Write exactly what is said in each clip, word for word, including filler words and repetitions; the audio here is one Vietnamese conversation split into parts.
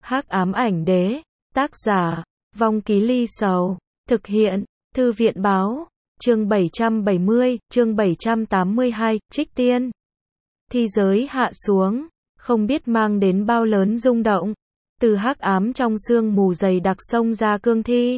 Hắc ám ảnh đế, tác giả, Vong Ký Ly Sầu, thực hiện, Thư viện báo, chương bảy trăm bảy mươi, chương bảy trăm tám mươi hai, Trích Tiên. Thi giới hạ xuống, không biết mang đến bao lớn rung động, từ hắc ám trong sương mù dày đặc xông ra cương thi,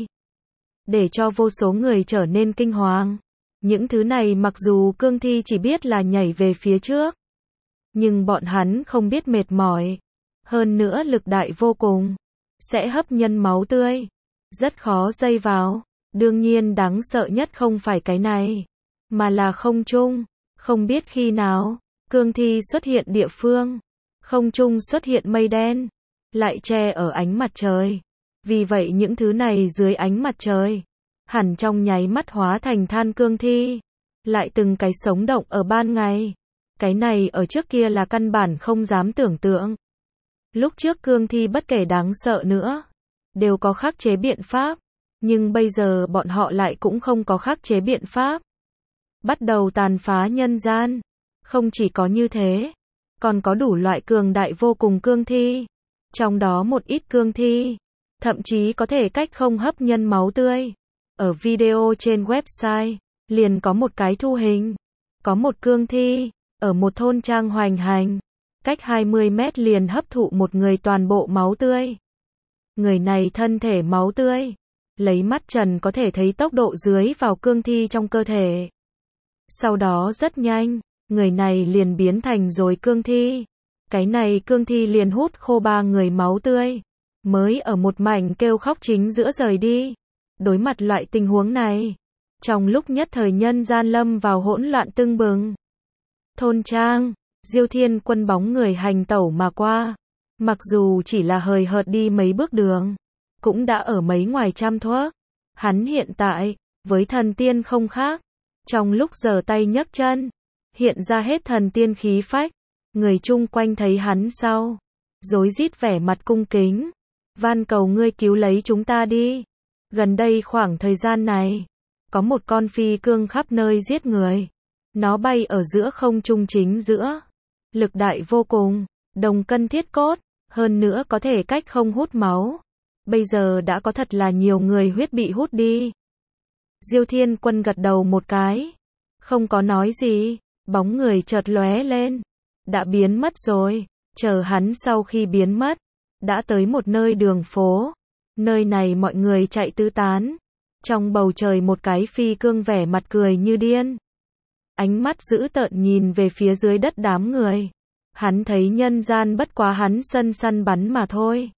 để cho vô số người trở nên kinh hoàng. Những thứ này mặc dù cương thi chỉ biết là nhảy về phía trước, nhưng bọn hắn không biết mệt mỏi, hơn nữa lực đại vô cùng, sẽ hấp nhân máu tươi, rất khó dây vào. Đương nhiên đáng sợ nhất không phải cái này, mà là không trung, không biết khi nào, cương thi xuất hiện địa phương, không trung xuất hiện mây đen, lại che ở ánh mặt trời. Vì vậy những thứ này dưới ánh mặt trời, hẳn trong nháy mắt hóa thành than cương thi, lại từng cái sống động ở ban ngày. Cái này ở trước kia là căn bản không dám tưởng tượng. Lúc trước cương thi bất kể đáng sợ nữa, đều có khắc chế biện pháp, nhưng bây giờ bọn họ lại cũng không có khắc chế biện pháp. Bắt đầu tàn phá nhân gian. Không chỉ có như thế, còn có đủ loại cường đại vô cùng cương thi. Trong đó một ít cương thi, thậm chí có thể cách không hấp nhân máu tươi. Ở video trên website, liền có một cái thu hình. Có một cương thi, ở một thôn trang hoành hành, cách hai mươi mét liền hấp thụ một người toàn bộ máu tươi. Người này thân thể máu tươi, lấy mắt trần có thể thấy tốc độ dưới vào cương thi trong cơ thể. Sau đó rất nhanh, người này liền biến thành rồi cương thi. Cái này cương thi liền hút khô ba người máu tươi, mới ở một mảnh kêu khóc chính giữa rời đi. Đối mặt loại tình huống này, trong lúc nhất thời nhân gian lâm vào hỗn loạn tưng bừng. Thôn trang, Diêu Thiên Quân bóng người hành tẩu mà qua, mặc dù chỉ là hời hợt đi mấy bước đường, cũng đã ở mấy ngoài trăm thước. Hắn hiện tại, với thần tiên không khác, trong lúc giở tay nhấc chân, hiện ra hết thần tiên khí phách. Người chung quanh thấy hắn sau, rối rít vẻ mặt cung kính, van cầu ngươi cứu lấy chúng ta đi. Gần đây khoảng thời gian này, có một con phi cương khắp nơi giết người. Nó bay ở giữa không trung chính giữa, lực đại vô cùng, đồng cân thiết cốt, hơn nữa có thể cách không hút máu. Bây giờ đã có thật là nhiều người huyết bị hút đi. Diêu Thiên Quân gật đầu một cái, không có nói gì, bóng người chợt lóe lên, đã biến mất rồi. Chờ hắn sau khi biến mất, đã tới một nơi đường phố. Nơi này mọi người chạy tứ tán. Trong bầu trời một cái phi cương vẻ mặt cười như điên, ánh mắt dữ tợn nhìn về phía dưới đất đám người. Hắn thấy nhân gian bất quá hắn sân săn bắn mà thôi.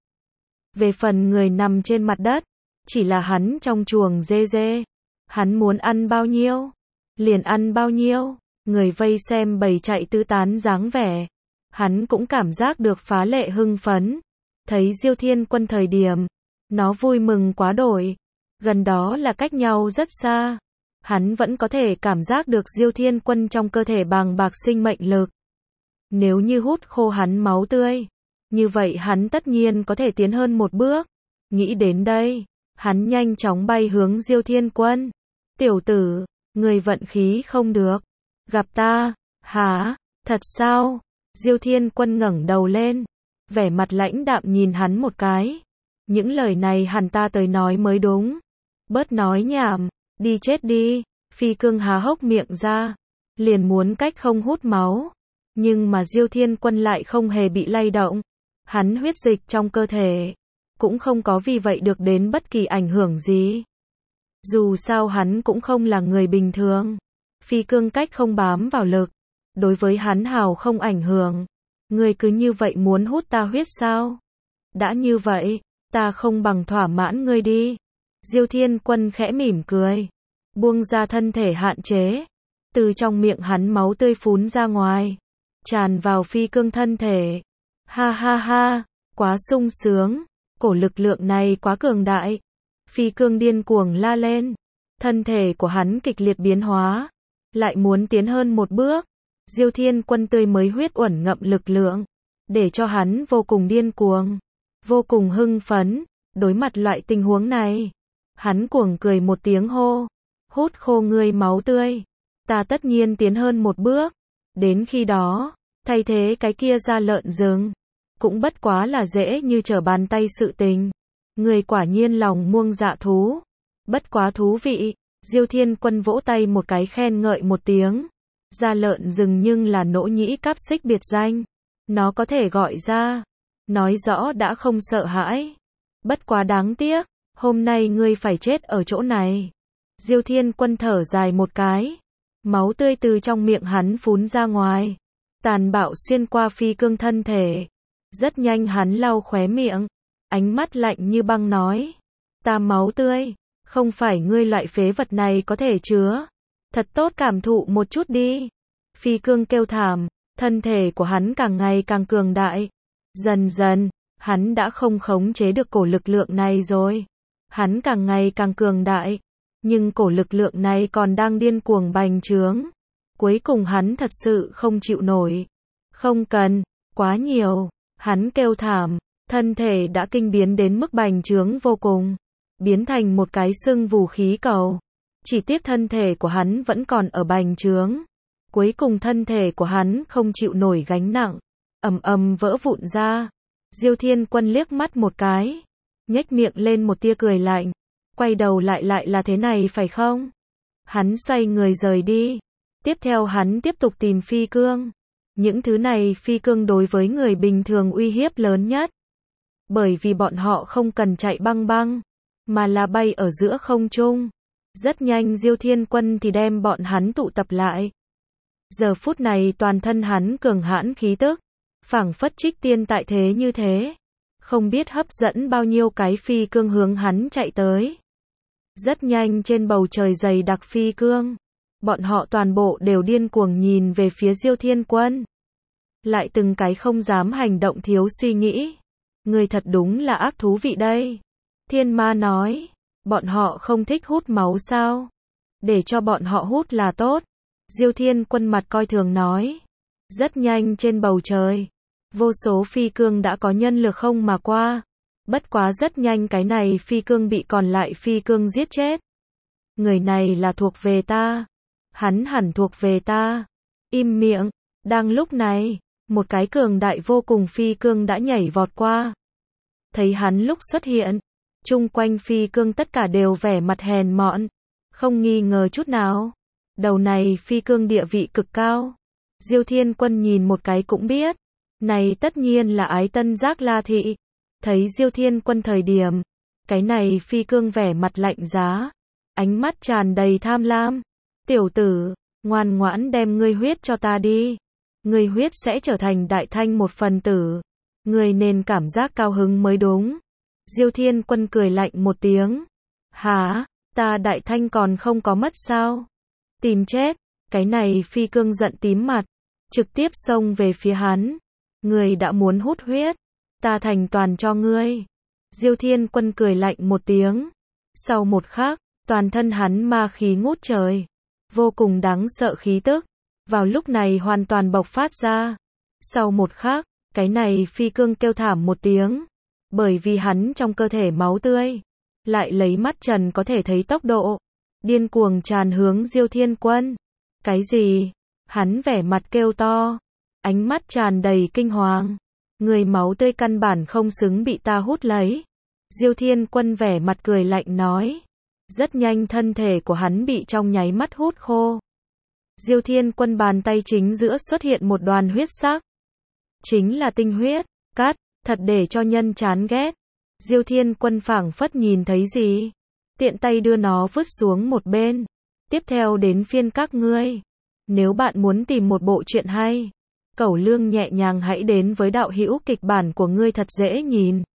Về phần người nằm trên mặt đất, chỉ là hắn trong chuồng dê dê. Hắn muốn ăn bao nhiêu, liền ăn bao nhiêu. Người vây xem bầy chạy tứ tán dáng vẻ, hắn cũng cảm giác được phá lệ hưng phấn. Thấy Diêu Thiên Quân thời điểm, nó vui mừng quá đổi. Gần đó là cách nhau rất xa, hắn vẫn có thể cảm giác được Diêu Thiên Quân trong cơ thể bàng bạc sinh mệnh lực. Nếu như hút khô hắn máu tươi, như vậy hắn tất nhiên có thể tiến hơn một bước. Nghĩ đến đây, hắn nhanh chóng bay hướng Diêu Thiên Quân. Tiểu tử, người vận khí không được. Gặp ta, hả, thật sao? Diêu Thiên Quân ngẩng đầu lên, vẻ mặt lãnh đạm nhìn hắn một cái. Những lời này hẳn ta tới nói mới đúng. Bớt nói nhảm, đi chết đi. Phi cương há hốc miệng ra, liền muốn cách không hút máu. Nhưng mà Diêu Thiên Quân lại không hề bị lay động. Hắn huyết dịch trong cơ thể cũng không có vì vậy được đến bất kỳ ảnh hưởng gì. Dù sao hắn cũng không là người bình thường. Phi cương cách không bám vào lực, đối với hắn hào không ảnh hưởng. Ngươi cứ như vậy muốn hút ta huyết sao? Đã như vậy, ta không bằng thỏa mãn ngươi đi. Diêu Thiên Quân khẽ mỉm cười, buông ra thân thể hạn chế. Từ trong miệng hắn máu tươi phún ra ngoài, tràn vào phi cương thân thể. Ha ha ha, quá sung sướng, cổ lực lượng này quá cường đại. Phi cương điên cuồng la lên, thân thể của hắn kịch liệt biến hóa, lại muốn tiến hơn một bước. Diêu Thiên Quân tươi mới huyết uẩn ngậm lực lượng, để cho hắn vô cùng điên cuồng, vô cùng hưng phấn. Đối mặt loại tình huống này, hắn cuồng cười một tiếng hô, hút khô ngươi máu tươi, ta tất nhiên tiến hơn một bước. Đến khi đó, thay thế cái kia ra lợn rừng, cũng bất quá là dễ như trở bàn tay sự tình. Người quả nhiên lòng muông dạ thú. Bất quá thú vị. Diêu Thiên Quân vỗ tay một cái khen ngợi một tiếng. Da lợn rừng nhưng là nỗ nhĩ cáp xích biệt danh. Nó có thể gọi ra. Nói rõ đã không sợ hãi. Bất quá đáng tiếc. Hôm nay ngươi phải chết ở chỗ này. Diêu Thiên Quân thở dài một cái. Máu tươi từ trong miệng hắn phún ra ngoài. Tàn bạo xuyên qua phi cương thân thể. Rất nhanh hắn lau khóe miệng. Ánh mắt lạnh như băng nói. Ta máu tươi. Không phải ngươi loại phế vật này có thể chứa. Thật tốt cảm thụ một chút đi. Phi cương kêu thảm. Thân thể của hắn càng ngày càng cường đại. Dần dần, hắn đã không khống chế được cổ lực lượng này rồi. Hắn càng ngày càng cường đại. Nhưng cổ lực lượng này còn đang điên cuồng bành trướng. Cuối cùng hắn thật sự không chịu nổi. Không cần, quá nhiều. Hắn kêu thảm. Thân thể đã kinh biến đến mức bành trướng vô cùng. Biến thành một cái sưng vù khí cầu. Chỉ tiếc thân thể của hắn vẫn còn ở bành trướng. Cuối cùng thân thể của hắn không chịu nổi gánh nặng. Ầm ầm vỡ vụn ra. Diêu Thiên Quân liếc mắt một cái. Nhếch miệng lên một tia cười lạnh. Quay đầu lại lại là thế này phải không? Hắn xoay người rời đi. Tiếp theo hắn tiếp tục tìm phi cương. Những thứ này phi cương đối với người bình thường uy hiếp lớn nhất. Bởi vì bọn họ không cần chạy băng băng. Mà là bay ở giữa không trung. Rất nhanh Diêu Thiên Quân thì đem bọn hắn tụ tập lại. Giờ phút này toàn thân hắn cường hãn khí tức. Phảng phất trích tiên tại thế như thế. Không biết hấp dẫn bao nhiêu cái phi cương hướng hắn chạy tới. Rất nhanh trên bầu trời dày đặc phi cương. Bọn họ toàn bộ đều điên cuồng nhìn về phía Diêu Thiên Quân. Lại từng cái không dám hành động thiếu suy nghĩ. Người thật đúng là ác thú vị đây. Thiên Ma nói. Bọn họ không thích hút máu sao? Để cho bọn họ hút là tốt. Diêu Thiên Quân mặt coi thường nói. Rất nhanh trên bầu trời. Vô số phi cương đã có nhân lực không mà qua. Bất quá rất nhanh cái này phi cương bị còn lại phi cương giết chết. Người này là thuộc về ta. Hắn hẳn thuộc về ta. Im miệng. Đang lúc này, một cái cường đại vô cùng phi cương đã nhảy vọt qua. Thấy hắn lúc xuất hiện, chung quanh phi cương tất cả đều vẻ mặt hèn mọn. Không nghi ngờ chút nào. Đầu này phi cương địa vị cực cao. Diêu Thiên Quân nhìn một cái cũng biết. Này tất nhiên là Ái Tân Giác La Thị. Thấy Diêu Thiên Quân thời điểm. Cái này phi cương vẻ mặt lạnh giá. Ánh mắt tràn đầy tham lam. Tiểu tử, ngoan ngoãn đem ngươi huyết cho ta đi. Ngươi huyết sẽ trở thành Đại Thanh một phần tử. Ngươi nên cảm giác cao hứng mới đúng. Diêu Thiên Quân cười lạnh một tiếng. Hả, ta Đại Thanh còn không có mất sao? Tìm chết. Cái này phi cương giận tím mặt. Trực tiếp xông về phía hắn. Ngươi đã muốn hút huyết. Ta thành toàn cho ngươi. Diêu Thiên Quân cười lạnh một tiếng. Sau một khắc, toàn thân hắn ma khí ngút trời. Vô cùng đáng sợ khí tức. Vào lúc này hoàn toàn bộc phát ra. Sau một khắc, cái này phi cương kêu thảm một tiếng. Bởi vì hắn trong cơ thể máu tươi. Lại lấy mắt trần có thể thấy tốc độ. Điên cuồng tràn hướng Diêu Thiên Quân. Cái gì? Hắn vẻ mặt kêu to. Ánh mắt tràn đầy kinh hoàng. Người máu tươi căn bản không xứng bị ta hút lấy. Diêu Thiên Quân vẻ mặt cười lạnh nói. Rất nhanh thân thể của hắn bị trong nháy mắt hút khô. Diêu Thiên Quân bàn tay chính giữa xuất hiện một đoàn huyết sắc. Chính là tinh huyết. Cát, thật để cho nhân chán ghét. Diêu Thiên Quân phảng phất nhìn thấy gì. Tiện tay đưa nó vứt xuống một bên. Tiếp theo đến phiên các ngươi. Nếu bạn muốn tìm một bộ truyện hay, cẩu lương nhẹ nhàng hãy đến với đạo hữu kịch bản của ngươi thật dễ nhìn.